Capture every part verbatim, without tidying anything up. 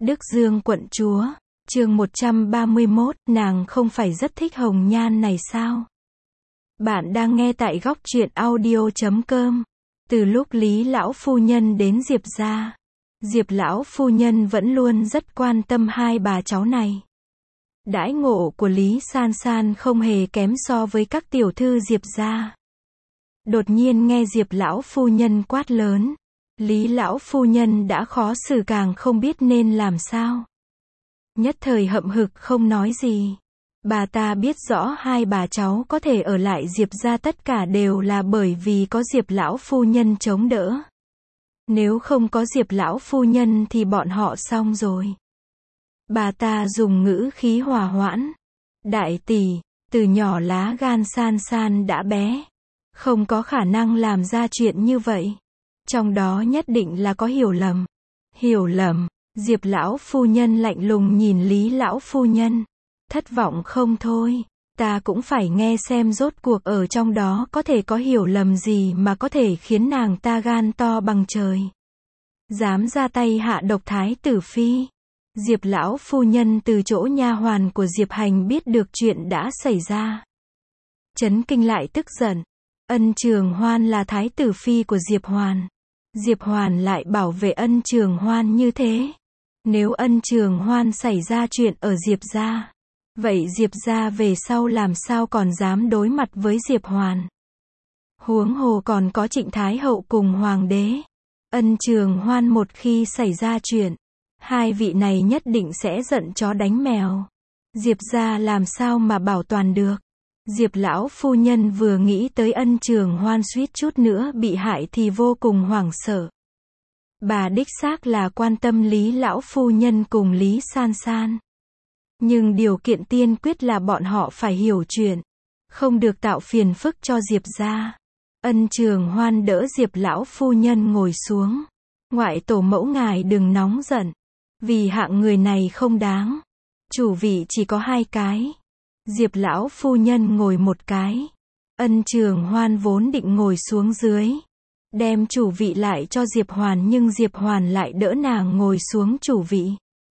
Đức Dương quận chúa, chương một trăm ba mươi mốt, nàng không phải rất thích hồng nhan này sao? Bạn đang nghe tại góc truyện audio chấm com. Từ lúc Lý lão phu nhân đến Diệp gia, Diệp lão phu nhân vẫn luôn rất quan tâm hai bà cháu này. Đãi ngộ của Lý San San không hề kém so với các tiểu thư Diệp gia. Đột nhiên nghe Diệp lão phu nhân quát lớn, Lý lão phu nhân đã khó xử càng không biết nên làm sao. Nhất thời hậm hực không nói gì. Bà ta biết rõ hai bà cháu có thể ở lại Diệp gia tất cả đều là bởi vì có Diệp lão phu nhân chống đỡ. Nếu không có Diệp lão phu nhân thì bọn họ xong rồi. Bà ta dùng ngữ khí hòa hoãn. Đại tỷ, từ nhỏ lá gan San San đã bé, không có khả năng làm ra chuyện như vậy. Trong đó nhất định là có hiểu lầm. Hiểu lầm? Diệp lão phu nhân lạnh lùng nhìn Lý lão phu nhân. Thất vọng không thôi. Ta cũng phải nghe xem rốt cuộc ở trong đó có thể có hiểu lầm gì mà có thể khiến nàng ta gan to bằng trời. Dám ra tay hạ độc thái tử phi. Diệp lão phu nhân từ chỗ nha hoàn của Diệp Hành biết được chuyện đã xảy ra. Chấn kinh lại tức giận. Ân Trường Hoan là thái tử phi của Diệp Hoàn. Diệp Hoàn lại bảo vệ Ân Trường Hoan như thế. Nếu Ân Trường Hoan xảy ra chuyện ở Diệp gia, vậy Diệp gia về sau làm sao còn dám đối mặt với Diệp Hoàn. Huống hồ còn có Trịnh Thái Hậu cùng Hoàng đế. Ân Trường Hoan một khi xảy ra chuyện, hai vị này nhất định sẽ giận chó đánh mèo. Diệp gia làm sao mà bảo toàn được. Diệp lão phu nhân vừa nghĩ tới Ân Trường Hoan suýt chút nữa bị hại thì vô cùng hoảng sợ. Bà đích xác là quan tâm Lý lão phu nhân cùng Lý San San. Nhưng điều kiện tiên quyết là bọn họ phải hiểu chuyện, không được tạo phiền phức cho Diệp gia. Ân Trường Hoan đỡ Diệp lão phu nhân ngồi xuống. Ngoại tổ mẫu ngài đừng nóng giận, vì hạng người này không đáng. Chủ vị chỉ có hai cái. Diệp lão phu nhân ngồi một cái. Ân Trường Hoan vốn định ngồi xuống dưới, đem chủ vị lại cho Diệp Hoàn, nhưng Diệp Hoàn lại đỡ nàng ngồi xuống chủ vị.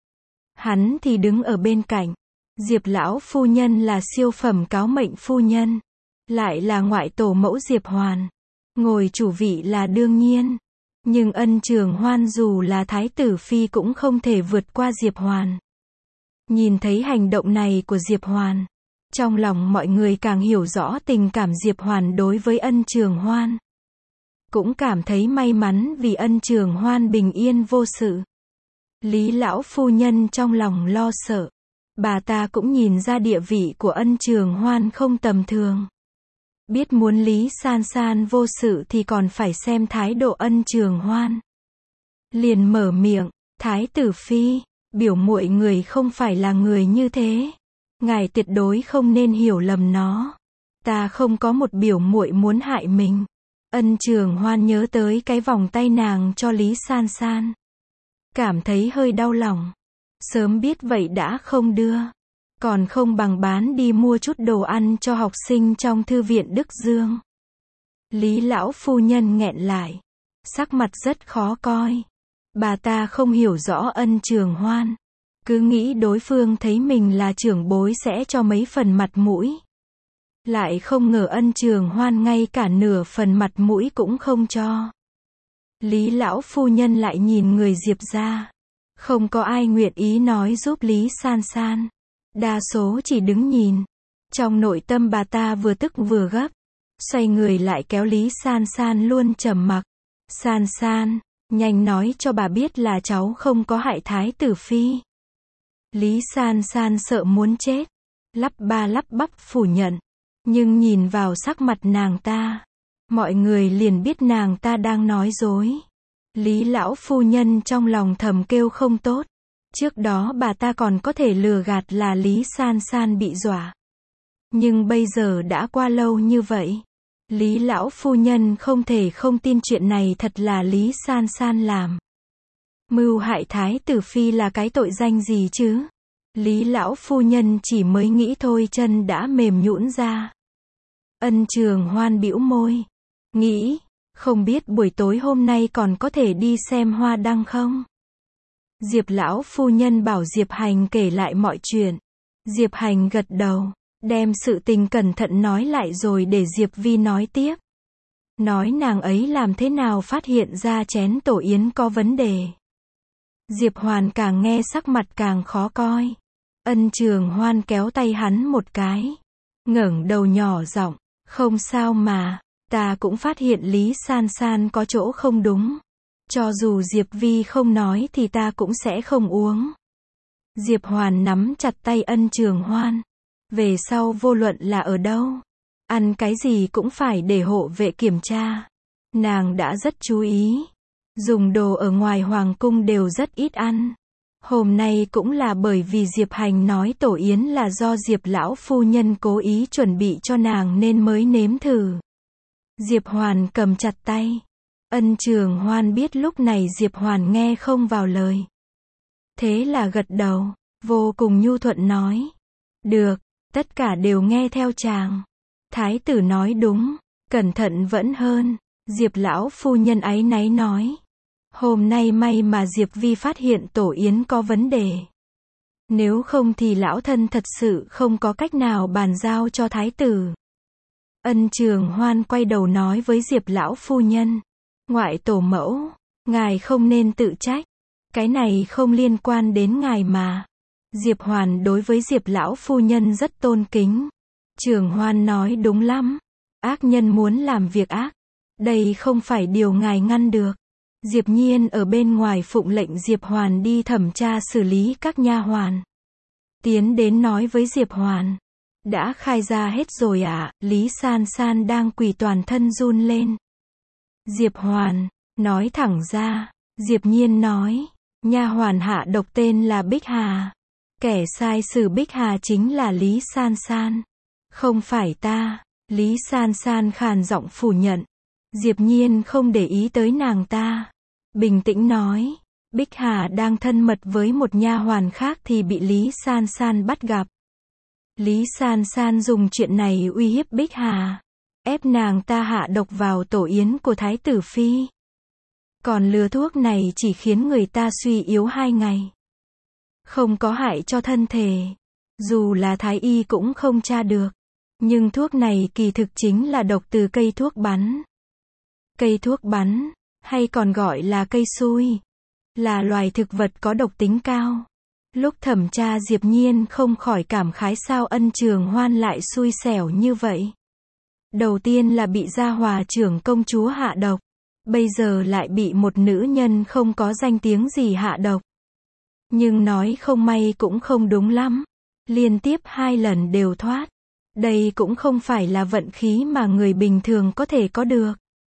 Hắn thì đứng ở bên cạnh. Diệp lão phu nhân là siêu phẩm cáo mệnh phu nhân, lại là ngoại tổ mẫu Diệp Hoàn. Ngồi chủ vị là đương nhiên. Nhưng Ân Trường Hoan dù là thái tử phi cũng không thể vượt qua Diệp Hoàn. Nhìn thấy hành động này của Diệp Hoàn, trong lòng mọi người càng hiểu rõ tình cảm Diệp Hoàn đối với Ân Trường Hoan. Cũng cảm thấy may mắn vì Ân Trường Hoan bình yên vô sự. Lý lão phu nhân trong lòng lo sợ. Bà ta cũng nhìn ra địa vị của Ân Trường Hoan không tầm thường. Biết muốn Lý San San vô sự thì còn phải xem thái độ Ân Trường Hoan. Liền mở miệng, thái tử phi, biểu muội người không phải là người như thế. Ngài tuyệt đối không nên hiểu lầm nó. Ta không có một biểu muội muốn hại mình. Ân Trường Hoan nhớ tới cái vòng tay nàng cho Lý San San, cảm thấy hơi đau lòng. Sớm biết vậy đã không đưa, còn không bằng bán đi mua chút đồ ăn cho học sinh trong thư viện Đức Dương. Lý lão phu nhân nghẹn lại, sắc mặt rất khó coi. Bà ta không hiểu rõ Ân Trường Hoan, cứ nghĩ đối phương thấy mình là trưởng bối sẽ cho mấy phần mặt mũi. Lại không ngờ Ân Trường Hoan ngay cả nửa phần mặt mũi cũng không cho. Lý lão phu nhân lại nhìn người Diệp gia. Không có ai nguyện ý nói giúp Lý San San. Đa số chỉ đứng nhìn. Trong nội tâm bà ta vừa tức vừa gấp. Xoay người lại kéo Lý San San luôn trầm mặc. San San, nhanh nói cho bà biết là cháu không có hại thái tử phi. Lý San San sợ muốn chết, lắp ba lắp bắp phủ nhận. Nhưng nhìn vào sắc mặt nàng ta, mọi người liền biết nàng ta đang nói dối. Lý lão phu nhân trong lòng thầm kêu không tốt. Trước đó bà ta còn có thể lừa gạt là Lý San San bị dọa. Nhưng bây giờ đã qua lâu như vậy, Lý lão phu nhân không thể không tin chuyện này thật là Lý San San làm. Mưu hại thái tử phi là cái tội danh gì chứ? Lý lão phu nhân chỉ mới nghĩ thôi chân đã mềm nhũn ra. Ân Trường Hoan bĩu môi, nghĩ, không biết buổi tối hôm nay còn có thể đi xem hoa đăng không? Diệp lão phu nhân bảo Diệp Hành kể lại mọi chuyện. Diệp Hành gật đầu, đem sự tình cẩn thận nói lại rồi để Diệp Vi nói tiếp. Nói nàng ấy làm thế nào phát hiện ra chén tổ yến có vấn đề. Diệp Hoàn càng nghe sắc mặt càng khó coi. Ân Trường Hoan kéo tay hắn một cái, ngẩng đầu nhỏ giọng, không sao mà, ta cũng phát hiện Lý San San có chỗ không đúng. Cho dù Diệp Vi không nói thì ta cũng sẽ không uống. Diệp Hoàn nắm chặt tay Ân Trường Hoan. Về sau vô luận là ở đâu, ăn cái gì cũng phải để hộ vệ kiểm tra. Nàng đã rất chú ý. Dùng đồ ở ngoài hoàng cung đều rất ít ăn. Hôm nay cũng là bởi vì Diệp Hành nói tổ yến là do Diệp lão phu nhân cố ý chuẩn bị cho nàng nên mới nếm thử. Diệp Hoàn cầm chặt tay. Ân Trường Hoan biết lúc này Diệp Hoàn nghe không vào lời. Thế là gật đầu, vô cùng nhu thuận nói. Được, tất cả đều nghe theo chàng. Thái tử nói đúng, cẩn thận vẫn hơn. Diệp lão phu nhân áy náy nói. Hôm nay may mà Diệp Vi phát hiện tổ yến có vấn đề. Nếu không thì lão thân thật sự không có cách nào bàn giao cho thái tử. Ân Trường Hoan quay đầu nói với Diệp lão phu nhân. Ngoại tổ mẫu, ngài không nên tự trách. Cái này không liên quan đến ngài mà. Diệp Hoàn đối với Diệp lão phu nhân rất tôn kính. Trường Hoan nói đúng lắm. Ác nhân muốn làm việc ác. Đây không phải điều ngài ngăn được. Diệp Nhiên ở bên ngoài phụng lệnh Diệp Hoàn đi thẩm tra xử lý các nha hoàn. Tiến đến nói với Diệp Hoàn. Đã khai ra hết rồi ạ, à, Lý San San đang quỳ toàn thân run lên. Diệp Hoàn, nói thẳng ra. Diệp Nhiên nói. Nha hoàn hạ độc tên là Bích Hà. Kẻ sai xử Bích Hà chính là Lý San San. Không phải ta. Lý San San khàn giọng phủ nhận. Diệp Nhiên không để ý tới nàng ta. Bình tĩnh nói. Bích Hà đang thân mật với một nha hoàn khác thì bị Lý San San bắt gặp. Lý San San dùng chuyện này uy hiếp Bích Hà. Ép nàng ta hạ độc vào tổ yến của Thái tử Phi. Còn lừa thuốc này chỉ khiến người ta suy yếu hai ngày. Không có hại cho thân thể. Dù là thái y cũng không tra được. Nhưng thuốc này kỳ thực chính là độc từ cây thuốc bắn. Cây thuốc bắn, hay còn gọi là cây xui, là loài thực vật có độc tính cao. Lúc thẩm tra Diệp Nhiên không khỏi cảm khái sao Ân Trường Hoan lại xui xẻo như vậy. Đầu tiên là bị gia hòa trưởng công chúa hạ độc. Bây giờ lại bị một nữ nhân không có danh tiếng gì hạ độc. Nhưng nói không may cũng không đúng lắm. Liên tiếp hai lần đều thoát. Đây cũng không phải là vận khí mà người bình thường có thể có được.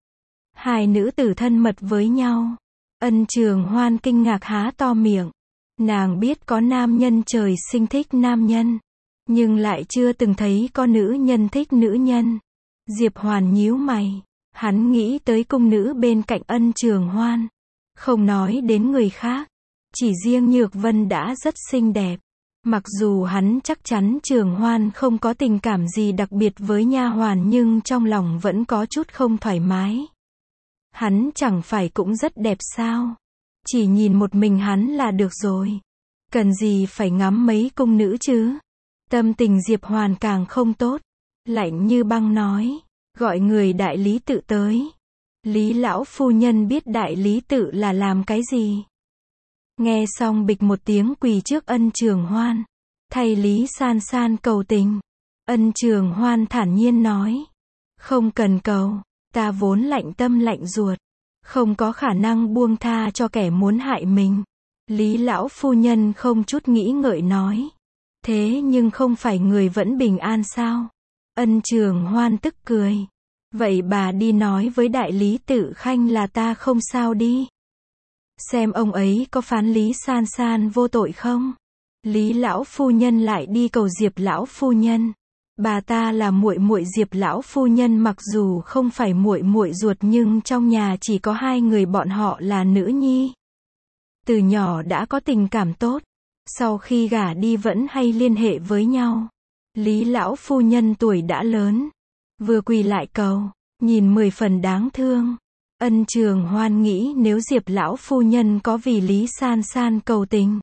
Hai nữ tử thân mật với nhau. Ân Trường Hoan kinh ngạc há to miệng. Nàng biết có nam nhân trời sinh thích nam nhân. Nhưng lại chưa từng thấy có nữ nhân thích nữ nhân. Diệp Hoàn nhíu mày. Hắn nghĩ tới cung nữ bên cạnh Ân Trường Hoan. Không nói đến người khác. Chỉ riêng Nhược Vân đã rất xinh đẹp. Mặc dù hắn chắc chắn Trường Hoan không có tình cảm gì đặc biệt với nha hoàn nhưng trong lòng vẫn có chút không thoải mái. Hắn chẳng phải cũng rất đẹp sao? Chỉ nhìn một mình hắn là được rồi. Cần gì phải ngắm mấy cung nữ chứ? Tâm tình Diệp Hoàn càng không tốt. Lạnh như băng nói. Gọi người đại lý tự tới. Lý lão phu nhân biết đại lý tự là làm cái gì? Nghe xong bịch một tiếng quỳ trước Ân Trường Hoan. Thay Lý San San cầu tình. Ân Trường Hoan thản nhiên nói. Không cần cầu. Ta vốn lạnh tâm lạnh ruột. Không có khả năng buông tha cho kẻ muốn hại mình. Lý lão phu nhân không chút nghĩ ngợi nói. Thế nhưng không phải người vẫn bình an sao? Ân Trường Hoan tức cười. Vậy bà đi nói với đại lý tự khanh là ta không sao đi. Xem ông ấy có phán Lý San San vô tội không? Lý lão phu nhân lại đi cầu Diệp lão phu nhân. Bà ta là muội muội Diệp lão phu nhân, mặc dù không phải muội muội ruột nhưng trong nhà chỉ có hai người bọn họ là nữ nhi. Từ nhỏ đã có tình cảm tốt. Sau khi gả đi vẫn hay liên hệ với nhau. Lý lão phu nhân tuổi đã lớn. Vừa quỳ lại cầu. Nhìn mười phần đáng thương. Ân Trường Hoan nghĩ nếu Diệp lão phu nhân có vì Lý San San cầu tình,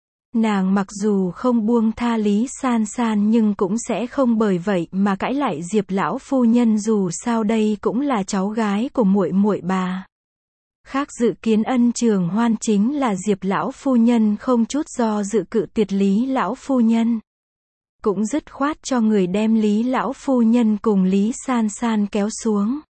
nàng mặc dù không buông tha Lý San San nhưng cũng sẽ không bởi vậy mà cãi lại Diệp lão phu nhân, dù sao đây cũng là cháu gái của muội muội bà. Khác dự kiến Ân Trường Hoan chính là Diệp lão phu nhân không chút do dự cự tuyệt Lý lão phu nhân. Cũng dứt khoát cho người đem Lý lão phu nhân cùng Lý San San kéo xuống.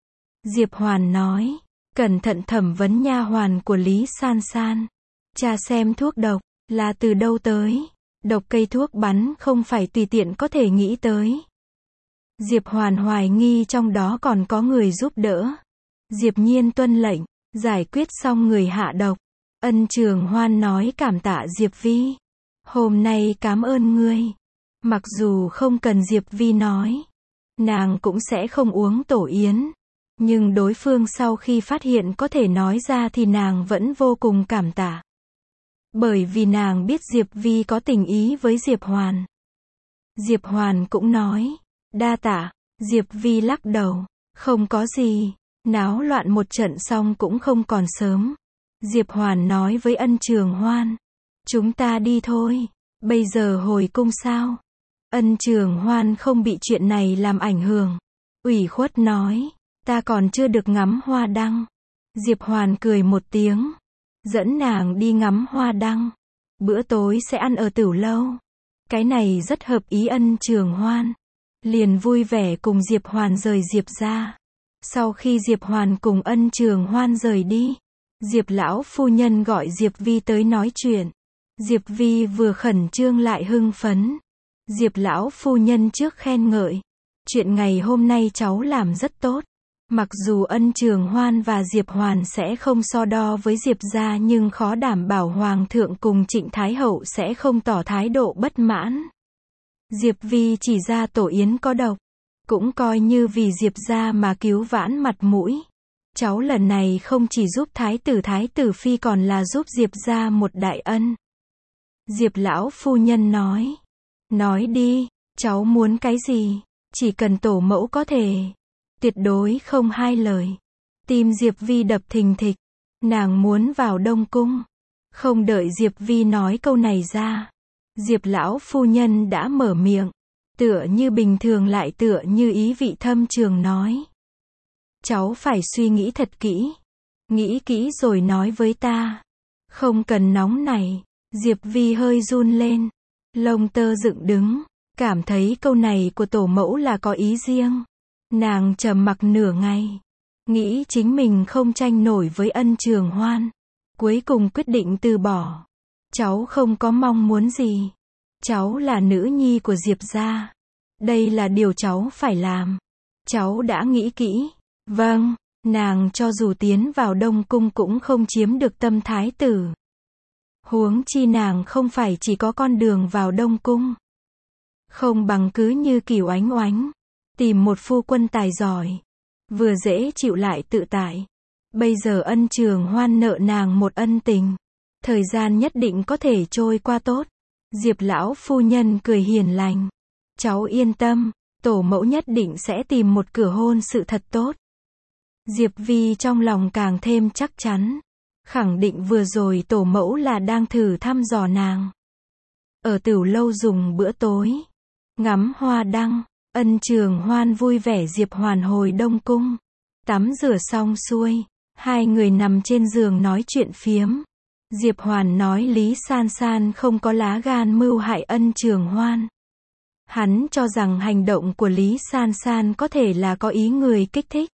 Diệp Hoàn nói, cẩn thận thẩm vấn nha hoàn của Lý San San. Cha xem thuốc độc là từ đâu tới. Độc cây thuốc bắn không phải tùy tiện có thể nghĩ tới. Diệp Hoàn hoài nghi trong đó còn có người giúp đỡ. Diệp Nhiên tuân lệnh, giải quyết xong người hạ độc. Ân Trường Hoan nói cảm tạ Diệp Vi. Hôm nay cảm ơn ngươi. Mặc dù không cần Diệp Vi nói, nàng cũng sẽ không uống tổ yến. Nhưng đối phương sau khi phát hiện có thể nói ra thì nàng vẫn vô cùng cảm tạ. Bởi vì nàng biết Diệp Vi có tình ý với Diệp Hoàn. Diệp Hoàn cũng nói, đa tạ. Diệp Vi lắc đầu, không có gì, náo loạn một trận xong cũng không còn sớm. Diệp Hoàn nói với Ân Trường Hoan, chúng ta đi thôi, bây giờ hồi cung sao? Ân Trường Hoan không bị chuyện này làm ảnh hưởng. Ủy khuất nói, ta còn chưa được ngắm hoa đăng. Diệp Hoàn cười một tiếng, dẫn nàng đi ngắm hoa đăng. Bữa tối sẽ ăn ở Tửu Lâu. Cái này rất hợp ý Ân Trường Hoan. Liền vui vẻ cùng Diệp Hoàn rời Diệp ra. Sau khi Diệp Hoàn cùng Ân Trường Hoan rời đi, Diệp lão phu nhân gọi Diệp Vi tới nói chuyện. Diệp Vi vừa khẩn trương lại hưng phấn. Diệp lão phu nhân trước khen ngợi, chuyện ngày hôm nay cháu làm rất tốt. Mặc dù Ân Trường Hoan và Diệp Hoàn sẽ không so đo với Diệp gia nhưng khó đảm bảo Hoàng thượng cùng Trịnh Thái Hậu sẽ không tỏ thái độ bất mãn. Diệp Vi chỉ ra tổ yến có độc, cũng coi như vì Diệp gia mà cứu vãn mặt mũi. Cháu lần này không chỉ giúp Thái tử Thái tử Phi còn là giúp Diệp gia một đại ân. Diệp lão phu nhân nói, nói đi, cháu muốn cái gì, chỉ cần tổ mẫu có thể. Tuyệt đối không hai lời. Tim Diệp Vi đập thình thịch. Nàng muốn vào Đông Cung. Không đợi Diệp Vi nói câu này ra, Diệp lão phu nhân đã mở miệng. Tựa như bình thường lại tựa như ý vị thâm trường nói. Cháu phải suy nghĩ thật kỹ. Nghĩ kỹ rồi nói với ta. Không cần nóng này. Diệp Vi hơi run lên. Lông tơ dựng đứng. Cảm thấy câu này của tổ mẫu là có ý riêng. Nàng trầm mặc nửa ngày, nghĩ chính mình không tranh nổi với Ân Trường Hoan. Cuối cùng quyết định từ bỏ. Cháu không có mong muốn gì. Cháu là nữ nhi của Diệp gia. Đây là điều cháu phải làm. Cháu đã nghĩ kỹ. Vâng, nàng cho dù tiến vào Đông Cung cũng không chiếm được tâm thái tử. Huống chi nàng không phải chỉ có con đường vào Đông Cung. Không bằng cứ như Cửu Oánh Oánh. Tìm một phu quân tài giỏi, vừa dễ chịu lại tự tại. Bây giờ Ân Trường Hoan nợ nàng một ân tình, thời gian nhất định có thể trôi qua tốt. Diệp lão phu nhân cười hiền lành, cháu yên tâm, tổ mẫu nhất định sẽ tìm một cửa hôn sự thật tốt. Diệp Vi trong lòng càng thêm chắc chắn, khẳng định vừa rồi tổ mẫu là đang thử thăm dò nàng. Ở Tửu Lâu dùng bữa tối, ngắm hoa đăng. Ân Trường Hoan vui vẻ Diệp Hoàn hồi Đông Cung. Tắm rửa xong xuôi, hai người nằm trên giường nói chuyện phiếm. Diệp Hoàn nói Lý San San không có lá gan mưu hại Ân Trường Hoan. Hắn cho rằng hành động của Lý San San có thể là có ý người kích thích.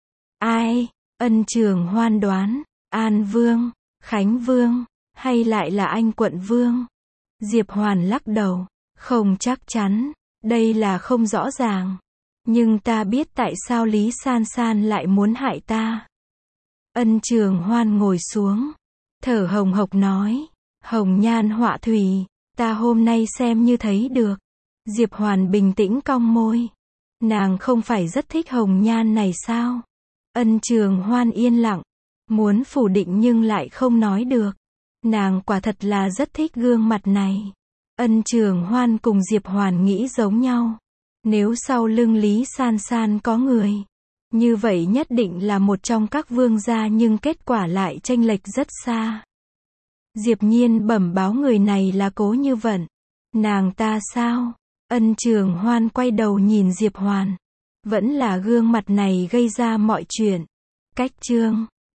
Ai? Ân Trường Hoan đoán, An Vương, Khánh Vương, hay lại là anh quận Vương? Diệp Hoàn lắc đầu, không chắc chắn. Đây là không rõ ràng. Nhưng ta biết tại sao Lý San San lại muốn hại ta. Ân Trường Hoan ngồi xuống, thở hồng hộc nói, hồng nhan họa thủy, ta hôm nay xem như thấy được. Diệp Hoàn bình tĩnh cong môi. Nàng không phải rất thích hồng nhan này sao? Ân Trường Hoan yên lặng, muốn phủ định nhưng lại không nói được. Nàng quả thật là rất thích gương mặt này. Ân Trường Hoan cùng Diệp Hoàn nghĩ giống nhau. Nếu sau lưng Lý San San có người, Như vậy nhất định là một trong các vương gia nhưng kết quả lại chênh lệch rất xa. Diệp Nhiên bẩm báo người này là Cố Như Vận. Nàng ta sao? Ân Trường Hoan quay đầu nhìn Diệp Hoàn. Vẫn là gương mặt này gây ra mọi chuyện. Cách chương